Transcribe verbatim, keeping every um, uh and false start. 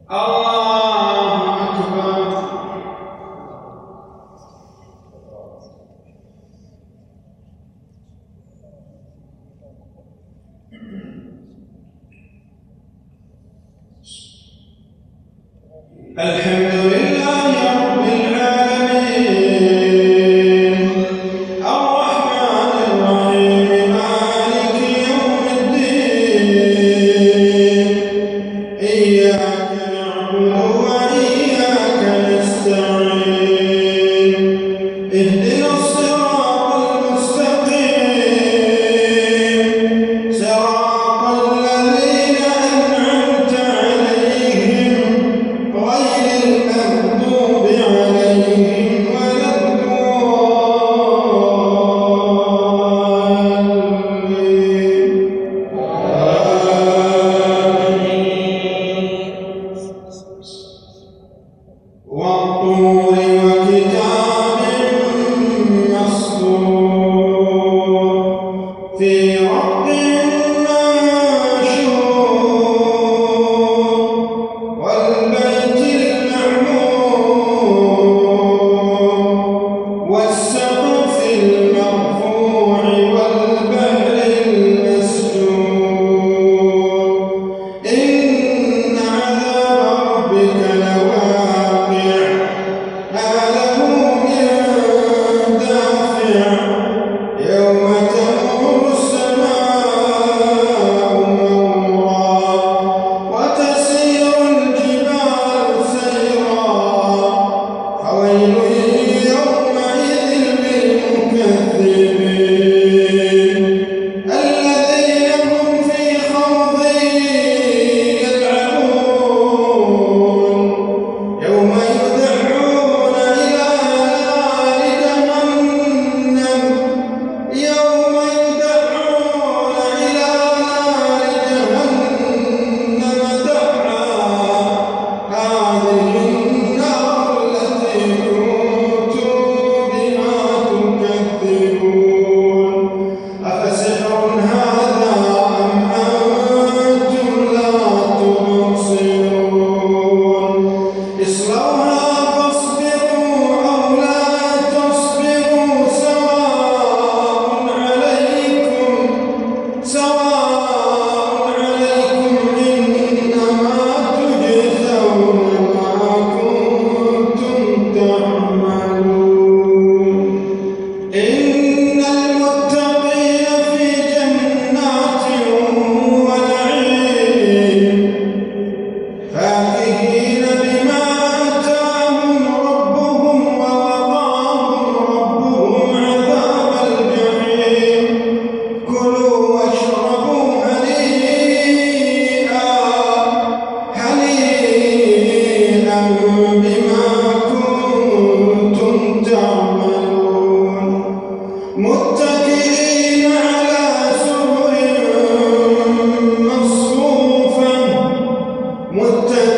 الحمد لله رب العالمين الرحمن الرحيم مالك يوم الدين إياك نعبد وإياك نستعين اهدنا الصراط المستقيم صراط الذين أنعمت عليهم غير المغضوب عليهم ولا الضالين والطور وكتاب مسطور في رق منشور والبيت المعمور والسقف المرفوع والبحر المسجور إن عذاب ربك لواقع ما له من دافع يوم تمور السماء مورا وتسير الجبال سيرا فويل يومئذ للمكذبين الذين هم في خوض يلعبون يوم يدعون إلى نار جهنم يوم يدعون إلى نار جهنم دعا هذه النار التي كنتم بها تكذبون أفسحر هذا أم أنتم لا تبصرون اصلوها فاصبروا أو لا تصبروا سواء عليكم سواء عليكم إنما تجزون ما كنتم تعملون إن المتقين في جنات ونعيم فاكهين بما آتاهم ربهم ووقاهم ربهم عذاب الجحيم كلوا واشربوا هنيئا هنيئا بما كنتم تعملون متكئين على سرر مصفوفة متكئين